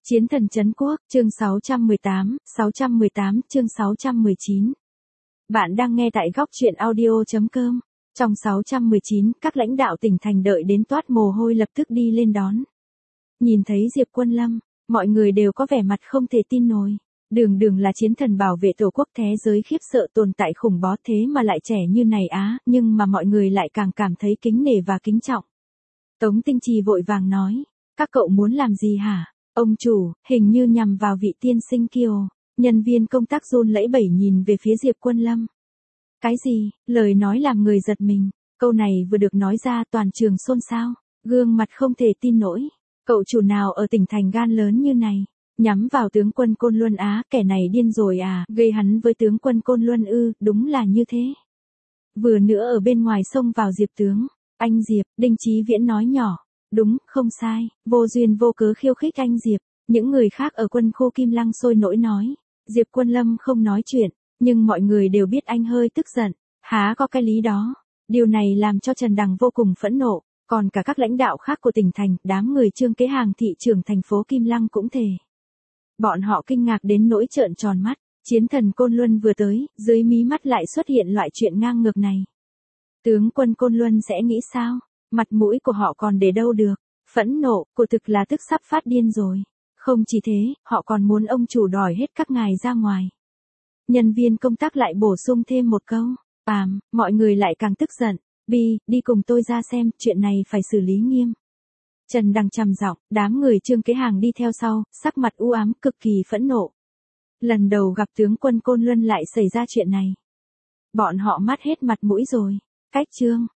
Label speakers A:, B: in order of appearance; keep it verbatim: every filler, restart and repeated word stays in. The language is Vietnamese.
A: Chiến thần trấn quốc, chương sáu trăm mười tám, sáu trăm mười tám, chương sáu trăm mười chín. Bạn đang nghe tại góc truyện audio chấm com. Trong sáu trăm mười chín, các lãnh đạo tỉnh thành đợi đến toát mồ hôi lập tức đi lên đón. Nhìn thấy Diệp Quân Lâm, mọi người đều có vẻ mặt không thể tin nổi. Đường đường là chiến thần bảo vệ tổ quốc, thế giới khiếp sợ tồn tại khủng bố thế mà lại trẻ như này á, nhưng mà mọi người lại càng cảm thấy kính nể và kính trọng. Tống Tinh Trì vội vàng nói, các cậu muốn làm gì hả? Ông chủ, hình như nhằm vào vị tiên sinh kia. Nhân viên công tác run lẩy bẩy nhìn về phía Diệp Quân Lâm. Cái gì? Lời nói làm người giật mình. Câu này vừa được nói ra toàn trường xôn xao, gương mặt không thể tin nổi. Cậu chủ nào ở tỉnh thành gan lớn như này? Nhắm vào tướng quân Côn Luân á, kẻ này điên rồi à, gây hắn với tướng quân Côn Luân ư, đúng là như thế. Vừa nữa ở bên ngoài xông vào Diệp tướng, anh Diệp, Đinh Chí Viễn nói nhỏ. Đúng, không sai, vô duyên vô cớ khiêu khích anh Diệp. Những người khác ở quân khu Kim Lăng sôi nổi nói. Diệp Quân Lâm không nói chuyện, nhưng mọi người đều biết anh hơi tức giận. Há có cái lý đó. Điều này làm cho Trần Đằng vô cùng phẫn nộ, còn cả các lãnh đạo khác của tỉnh thành, đám người Trương Kế Hàng thị trưởng thành phố Kim Lăng cũng thề. Bọn họ kinh ngạc đến nỗi trợn tròn mắt, chiến thần Côn Luân vừa tới, dưới mí mắt lại xuất hiện loại chuyện ngang ngược này. Tướng quân Côn Luân sẽ nghĩ sao? Mặt mũi của họ còn để đâu được, phẫn nộ, của thực là tức sắp phát điên rồi. Không chỉ thế, họ còn muốn ông chủ đòi hết các ngài ra ngoài. Nhân viên công tác lại bổ sung thêm một câu, bàm, mọi người lại càng tức giận, Bi, đi cùng tôi ra xem, chuyện này phải xử lý nghiêm. Trần Đằng trầm giọng, đám người Trương Kế Hàng đi theo sau, sắc mặt u ám, cực kỳ phẫn nộ. Lần đầu gặp tướng quân Côn Luân lại xảy ra chuyện này. Bọn họ mất hết mặt mũi rồi. Cách Trương